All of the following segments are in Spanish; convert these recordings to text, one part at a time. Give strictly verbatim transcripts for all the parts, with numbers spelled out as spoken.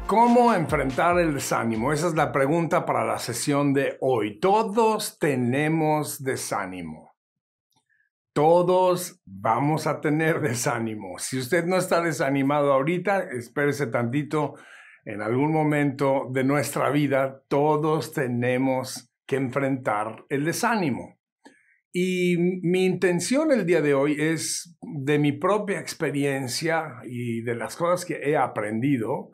¿Cómo enfrentar el desánimo? Esa es la pregunta para la sesión de hoy. Todos tenemos desánimo. Todos vamos a tener desánimo. Si usted no está desanimado ahorita, espérese tantito. En algún momento de nuestra vida, todos tenemos que enfrentar el desánimo. Y mi intención el día de hoy es, de mi propia experiencia y de las cosas que he aprendido,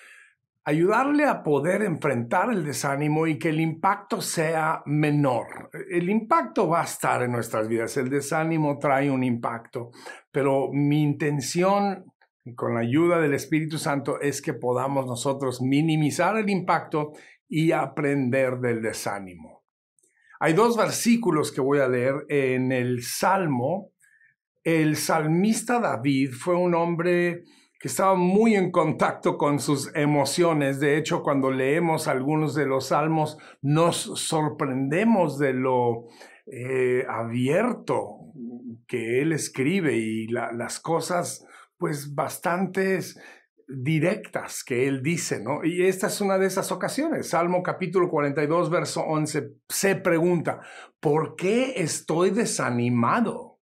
ayudarle a poder enfrentar el desánimo y que el impacto sea menor. El impacto va a estar en nuestras vidas, el desánimo trae un impacto, pero mi intención con la ayuda del Espíritu Santo es que podamos nosotros minimizar el impacto y aprender del desánimo. Hay dos versículos que voy a leer en el Salmo. El salmista David fue un hombre que estaba muy en contacto con sus emociones. De hecho, cuando leemos algunos de los salmos, nos sorprendemos de lo eh, abierto que él escribe y la, las cosas, pues, bastantes directas que él dice, ¿no? Y esta es una de esas ocasiones. Salmo capítulo cuarenta y dos, verso once, se pregunta, ¿por qué estoy desanimado?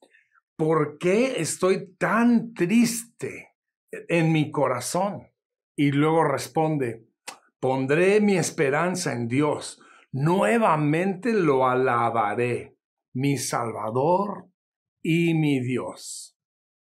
¿Por qué estoy tan triste en mi corazón? Y luego responde, pondré mi esperanza en Dios, nuevamente lo alabaré, mi Salvador y mi Dios.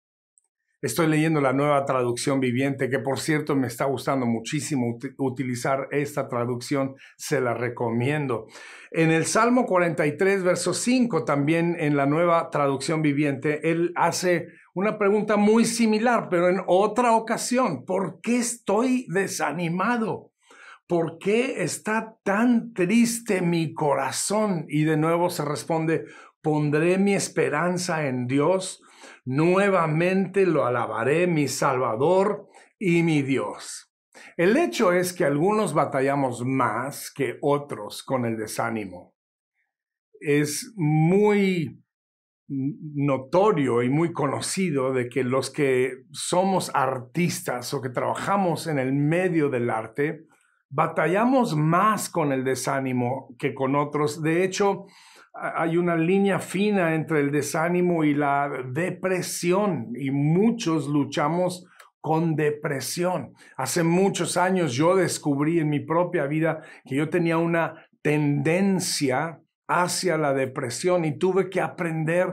Estoy leyendo la Nueva Traducción Viviente, que por cierto me está gustando muchísimo ut- utilizar esta traducción, se la recomiendo. En el Salmo cuarenta y tres, verso cinco, también en la Nueva Traducción Viviente, él hace una pregunta muy similar, pero en otra ocasión. ¿Por qué estoy desanimado? ¿Por qué está tan triste mi corazón? Y de nuevo se responde, pondré mi esperanza en Dios, nuevamente lo alabaré, mi Salvador y mi Dios. El hecho es que algunos batallamos más que otros con el desánimo. Es muy notorio y muy conocido de que los que somos artistas o que trabajamos en el medio del arte, batallamos más con el desánimo que con otros. De hecho, hay una línea fina entre el desánimo y la depresión y muchos luchamos con depresión. Hace muchos años yo descubrí en mi propia vida que yo tenía una tendencia hacia la depresión y tuve que aprender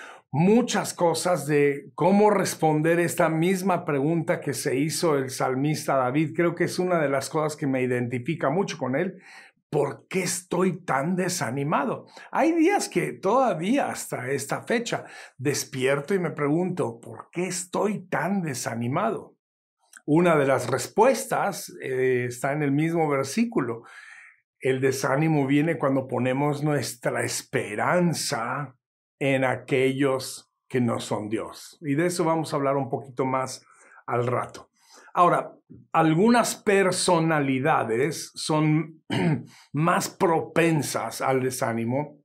muchas cosas de cómo responder esta misma pregunta que se hizo el salmista David. Creo que es una de las cosas que me identifica mucho con él. ¿Por qué estoy tan desanimado? Hay días que todavía hasta esta fecha despierto y me pregunto, ¿por qué estoy tan desanimado? Una de las respuestas eh, está en el mismo versículo. El desánimo viene cuando ponemos nuestra esperanza en aquellos que no son Dios. Y de eso vamos a hablar un poquito más al rato. Ahora, algunas personalidades son más propensas al desánimo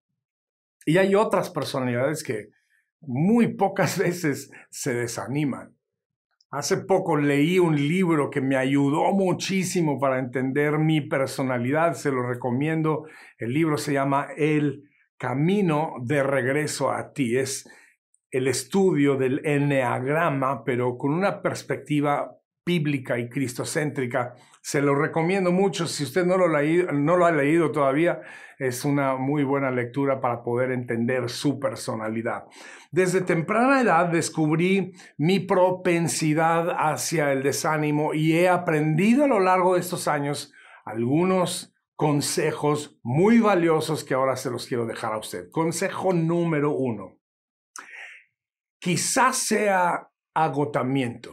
y hay otras personalidades que muy pocas veces se desaniman. Hace poco leí un libro que me ayudó muchísimo para entender mi personalidad, se lo recomiendo. El libro se llama El Camino de Regreso a Ti. Es el estudio del eneagrama, pero con una perspectiva bíblica y cristocéntrica. Se lo recomiendo mucho. Si usted no lo, leído, no lo ha leído todavía, es una muy buena lectura para poder entender su personalidad. Desde temprana edad descubrí mi propensidad hacia el desánimo y he aprendido a lo largo de estos años algunos consejos muy valiosos que ahora se los quiero dejar a usted. Consejo número uno. Quizás sea agotamiento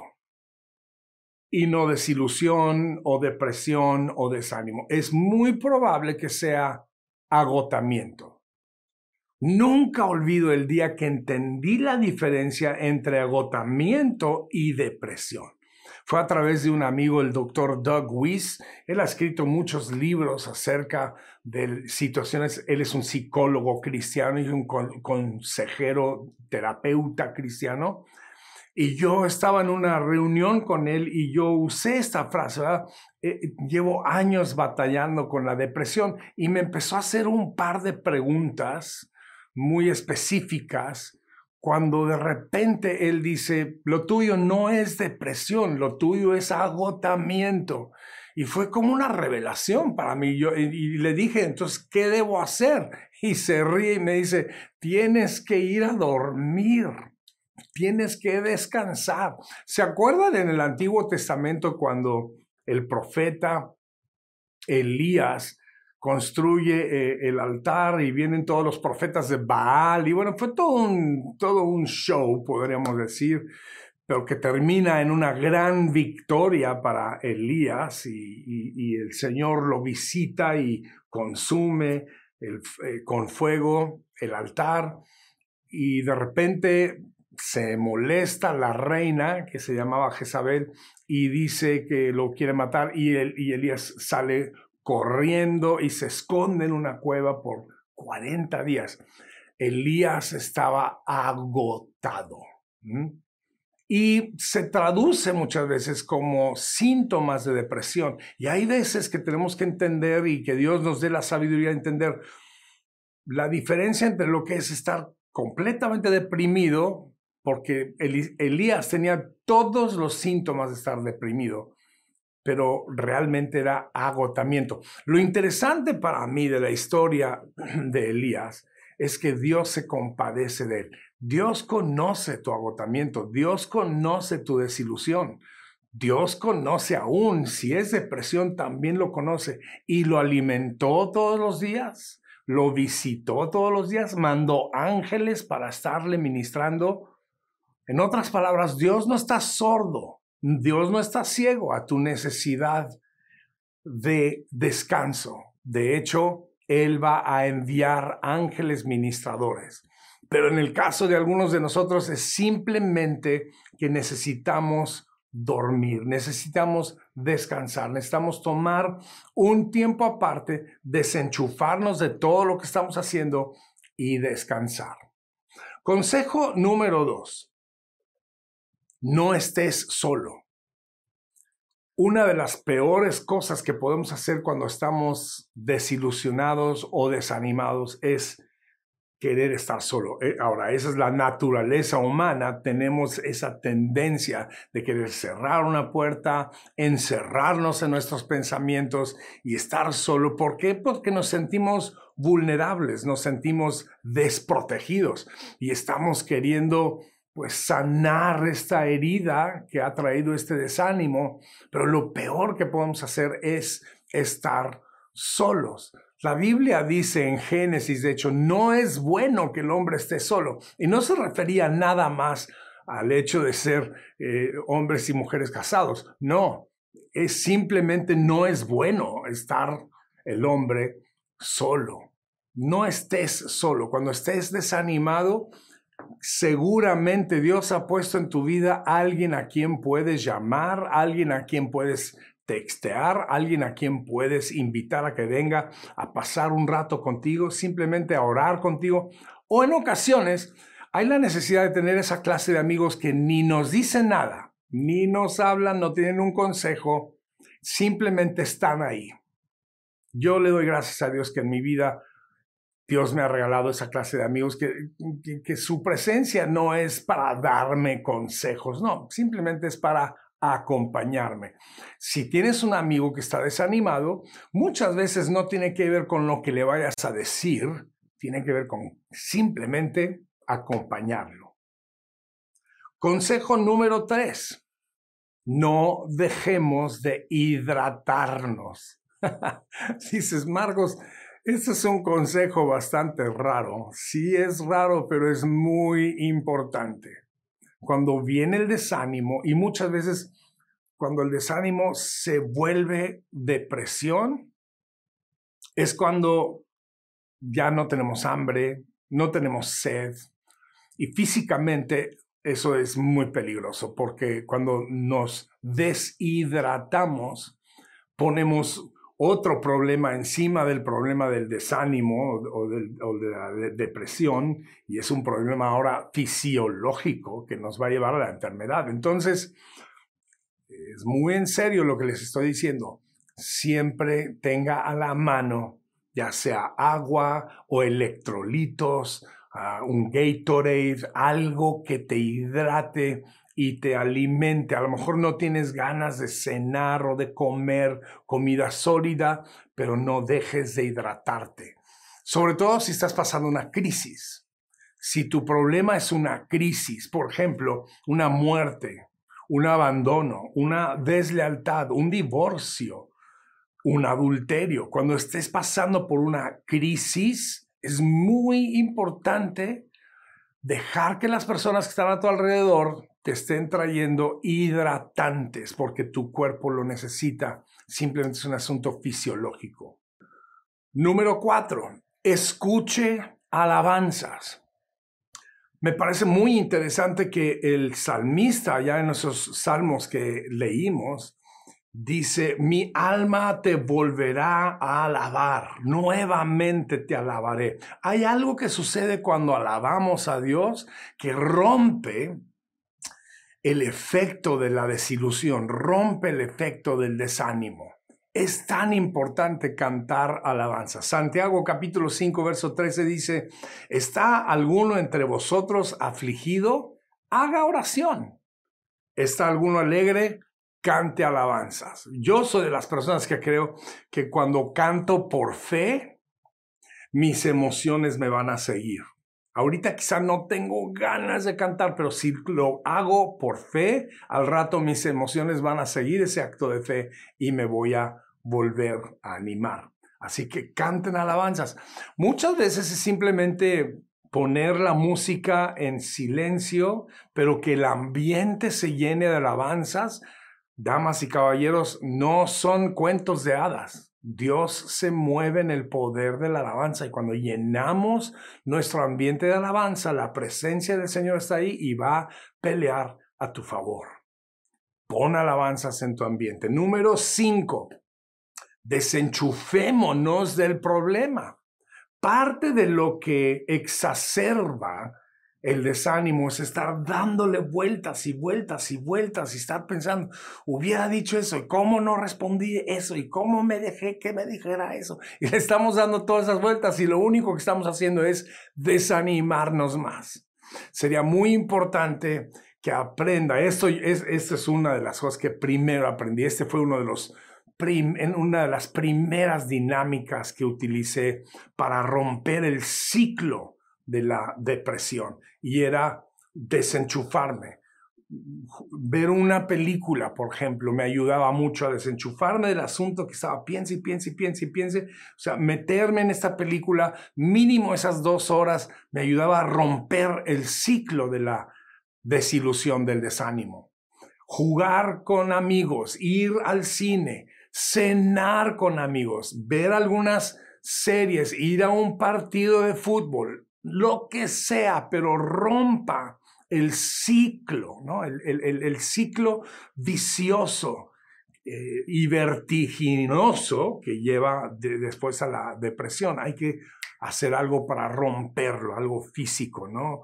y no desilusión o depresión o desánimo. Es muy probable que sea agotamiento. Nunca olvido el día que entendí la diferencia entre agotamiento y depresión. Fue a través de un amigo, el doctor Doug Weiss. Él ha escrito muchos libros acerca de situaciones. Él es un psicólogo cristiano y un consejero, terapeuta cristiano. Y yo estaba en una reunión con él y yo usé esta frase, ¿verdad? Eh, llevo años batallando con la depresión y me empezó a hacer un par de preguntas muy específicas cuando de repente él dice, lo tuyo no es depresión, lo tuyo es agotamiento. Y fue como una revelación para mí. Yo, y, y le dije, entonces, ¿qué debo hacer? Y se ríe y me dice, tienes que ir a dormir. Tienes que descansar. ¿Se acuerdan en el Antiguo Testamento cuando el profeta Elías construye eh, el altar y vienen todos los profetas de Baal? Y bueno, fue todo un, todo un show, podríamos decir, pero que termina en una gran victoria para Elías y, y, y el Señor lo visita y consume el, eh, con fuego el altar y de repente se molesta la reina que se llamaba Jezabel y dice que lo quiere matar y, el, y Elías sale corriendo y se esconde en una cueva por cuarenta días. Elías estaba agotado. ¿Mm? Y se traduce muchas veces como síntomas de depresión. Y hay veces que tenemos que entender y que Dios nos dé la sabiduría de entender la diferencia entre lo que es estar completamente deprimido, porque Elías tenía todos los síntomas de estar deprimido, pero realmente era agotamiento. Lo interesante para mí de la historia de Elías es que Dios se compadece de él. Dios conoce tu agotamiento, Dios conoce tu desilusión, Dios conoce aún, si es depresión también lo conoce y lo alimentó todos los días, lo visitó todos los días, mandó ángeles para estarle ministrando. En otras palabras, Dios no está sordo, Dios no está ciego a tu necesidad de descanso. De hecho, Él va a enviar ángeles ministradores. Pero en el caso de algunos de nosotros es simplemente que necesitamos dormir, necesitamos descansar, necesitamos tomar un tiempo aparte, desenchufarnos de todo lo que estamos haciendo y descansar. Consejo número dos. No estés solo. Una de las peores cosas que podemos hacer cuando estamos desilusionados o desanimados es querer estar solo. Ahora, esa es la naturaleza humana. Tenemos esa tendencia de querer cerrar una puerta, encerrarnos en nuestros pensamientos y estar solo. ¿Por qué? Porque nos sentimos vulnerables, nos sentimos desprotegidos y estamos queriendo pues sanar esta herida que ha traído este desánimo, pero lo peor que podemos hacer es estar solos. La Biblia dice en Génesis, de hecho, no es bueno que el hombre esté solo, y no se refería nada más al hecho de ser eh, hombres y mujeres casados, no, es simplemente no es bueno estar el hombre solo. No estés solo. Cuando estés desanimado, seguramente Dios ha puesto en tu vida a alguien a quien puedes llamar, alguien a quien puedes textear, alguien a quien puedes invitar a que venga a pasar un rato contigo, simplemente a orar contigo. O en ocasiones hay la necesidad de tener esa clase de amigos que ni nos dicen nada, ni nos hablan, no tienen un consejo, simplemente están ahí. Yo le doy gracias a Dios que en mi vida Dios me ha regalado esa clase de amigos que, que, que su presencia no es para darme consejos, no, simplemente es para acompañarme. Si tienes un amigo que está desanimado, muchas veces no tiene que ver con lo que le vayas a decir, tiene que ver con simplemente acompañarlo. Consejo número tres, no dejemos de hidratarnos. Dices, Marcos, este es un consejo bastante raro. Sí es raro, pero es muy importante. Cuando viene el desánimo, y muchas veces cuando el desánimo se vuelve depresión, es cuando ya no tenemos hambre, no tenemos sed, y físicamente eso es muy peligroso, porque cuando nos deshidratamos, ponemos otro problema encima del problema del desánimo o, del, o de la de depresión, y es un problema ahora fisiológico que nos va a llevar a la enfermedad. Entonces, es muy en serio lo que les estoy diciendo. Siempre tenga a la mano, ya sea agua o electrolitos, uh, un Gatorade, algo que te hidrate y te alimente. A lo mejor no tienes ganas de cenar o de comer comida sólida, pero no dejes de hidratarte. Sobre todo si estás pasando una crisis. Si tu problema es una crisis, por ejemplo, una muerte, un abandono, una deslealtad, un divorcio, un adulterio, cuando estés pasando por una crisis, es muy importante dejar que las personas que están a tu alrededor te estén trayendo hidratantes porque tu cuerpo lo necesita. Simplemente es un asunto fisiológico. Número cuatro, escuche alabanzas. Me parece muy interesante que el salmista, ya en esos salmos que leímos, dice, mi alma te volverá a alabar, nuevamente te alabaré. Hay algo que sucede cuando alabamos a Dios que rompe el efecto de la desilusión, rompe el efecto del desánimo. Es tan importante cantar alabanza. Santiago capítulo cinco, verso trece dice, ¿está alguno entre vosotros afligido? Haga oración. ¿Está alguno alegre? Cante alabanzas. Yo soy de las personas que creo que cuando canto por fe, mis emociones me van a seguir. Ahorita quizá no tengo ganas de cantar, pero si lo hago por fe, al rato mis emociones van a seguir ese acto de fe y me voy a volver a animar. Así que canten alabanzas. Muchas veces es simplemente poner la música en silencio, pero que el ambiente se llene de alabanzas. Damas y caballeros, no son cuentos de hadas. Dios se mueve en el poder de la alabanza y cuando llenamos nuestro ambiente de alabanza, la presencia del Señor está ahí y va a pelear a tu favor. Pon alabanzas en tu ambiente. Número cinco, desenchufémonos del problema. Parte de lo que exacerba el desánimo es estar dándole vueltas y vueltas y vueltas y estar pensando, hubiera dicho eso, y cómo no respondí eso, y cómo me dejé que me dijera eso. Y le estamos dando todas esas vueltas y lo único que estamos haciendo es desanimarnos más. Sería muy importante que aprenda. Esto es, esto es una de las cosas que primero aprendí. Este fue uno de los prim, en una de las primeras dinámicas que utilicé para romper el ciclo de la depresión, y era desenchufarme. Ver una película, por ejemplo, me ayudaba mucho a desenchufarme del asunto que estaba piense y piense y piense y piense. O sea, meterme en esta película, mínimo esas dos horas, me ayudaba a romper el ciclo de la desilusión, del desánimo. Jugar con amigos, ir al cine, cenar con amigos, ver algunas series, ir a un partido de fútbol, lo que sea, pero rompa el ciclo, ¿no? El, el, el ciclo vicioso eh, y vertiginoso que lleva de, después a la depresión. Hay que hacer algo para romperlo, algo físico, ¿no?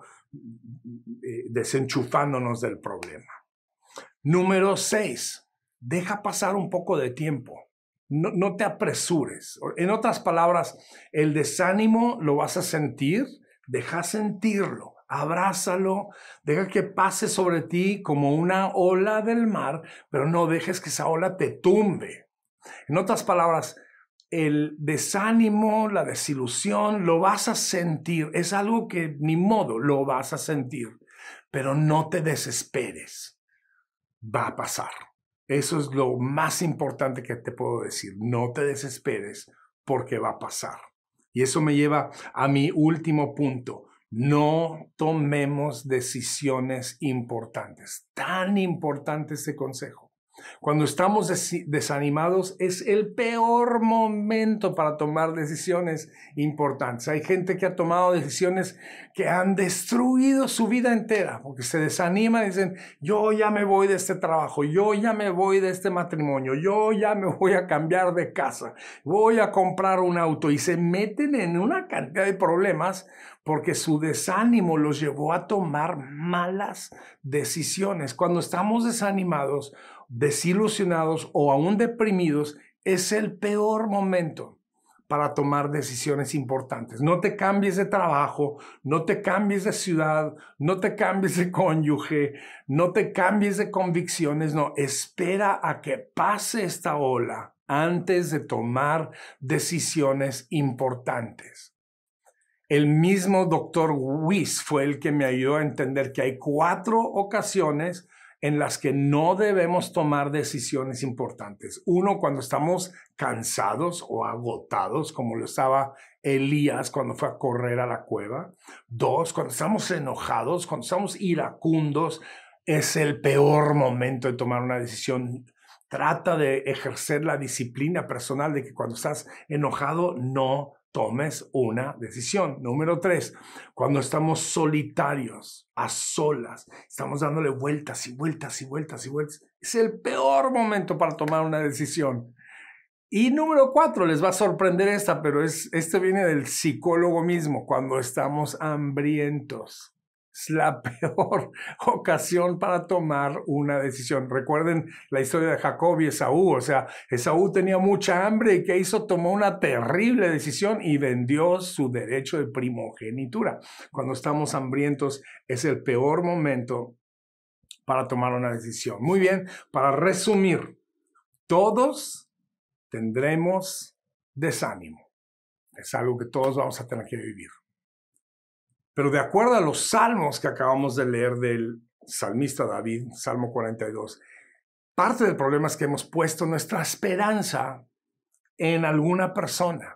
Eh, desenchufándonos del problema. Número seis, deja pasar un poco de tiempo. No, no te apresures. En otras palabras, el desánimo lo vas a sentir, deja sentirlo, abrázalo, deja que pase sobre ti como una ola del mar, pero no dejes que esa ola te tumbe. En otras palabras, el desánimo, la desilusión, lo vas a sentir. Es algo que ni modo, lo vas a sentir, pero no te desesperes. Va a pasar. Eso es lo más importante que te puedo decir. No te desesperes porque va a pasar. Y eso me lleva a mi último punto. No tomemos decisiones importantes. Tan importante este consejo. Cuando estamos des- desanimados es el peor momento para tomar decisiones importantes. Hay gente que ha tomado decisiones que han destruido su vida entera porque se desaniman y dicen, yo ya me voy de este trabajo, yo ya me voy de este matrimonio, yo ya me voy a cambiar de casa, voy a comprar un auto, y se meten en una cantidad de problemas porque su desánimo los llevó a tomar malas decisiones. Cuando estamos desanimados, desilusionados o aún deprimidos, es el peor momento para tomar decisiones importantes. No te cambies de trabajo, no te cambies de ciudad, no te cambies de cónyuge, no te cambies de convicciones, no, espera a que pase esta ola antes de tomar decisiones importantes. El mismo doctor Weiss fue el que me ayudó a entender que hay cuatro ocasiones en las que no debemos tomar decisiones importantes. Uno, cuando estamos cansados o agotados, como lo estaba Elías cuando fue a correr a la cueva. Dos, cuando estamos enojados, cuando estamos iracundos, es el peor momento de tomar una decisión. Trata de ejercer la disciplina personal de que cuando estás enojado no tomes una decisión. Número tres, cuando estamos solitarios, a solas, estamos dándole vueltas y vueltas y vueltas y vueltas, es el peor momento para tomar una decisión. Y número cuatro, les va a sorprender esta, pero es, este viene del psicólogo mismo, cuando estamos hambrientos. Es la peor ocasión para tomar una decisión. Recuerden la historia de Jacob y Esaú. O sea, Esaú tenía mucha hambre y ¿qué hizo? Tomó una terrible decisión y vendió su derecho de primogenitura. Cuando estamos hambrientos es el peor momento para tomar una decisión. Muy bien, para resumir, todos tendremos desánimo. Es algo que todos vamos a tener que vivir. Pero de acuerdo a los salmos que acabamos de leer del salmista David, Salmo cuarenta y dos, parte del problema es que hemos puesto nuestra esperanza en alguna persona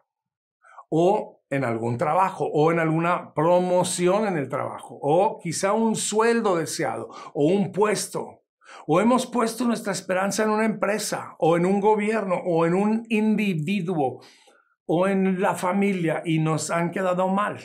o en algún trabajo o en alguna promoción en el trabajo o quizá un sueldo deseado o un puesto. O hemos puesto nuestra esperanza en una empresa o en un gobierno o en un individuo o en la familia y nos han quedado mal.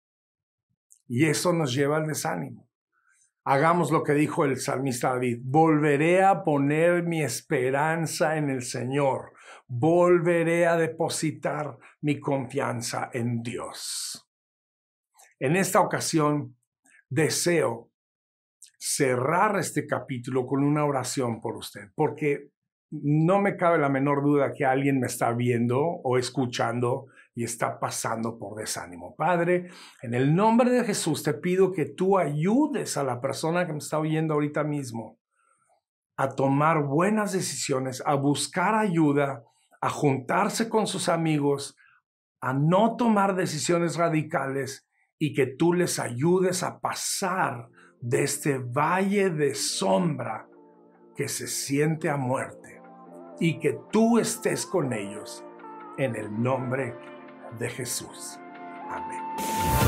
Y eso nos lleva al desánimo. Hagamos lo que dijo el salmista David. Volveré a poner mi esperanza en el Señor. Volveré a depositar mi confianza en Dios. En esta ocasión, deseo cerrar este capítulo con una oración por usted, porque no me cabe la menor duda que alguien me está viendo o escuchando y está pasando por desánimo. Padre, en el nombre de Jesús te pido que tú ayudes a la persona que me está oyendo ahorita mismo a tomar buenas decisiones, a buscar ayuda, a juntarse con sus amigos, a no tomar decisiones radicales y que tú les ayudes a pasar de este valle de sombra que se siente a muerte y que tú estés con ellos en el nombre de Jesús. Amén.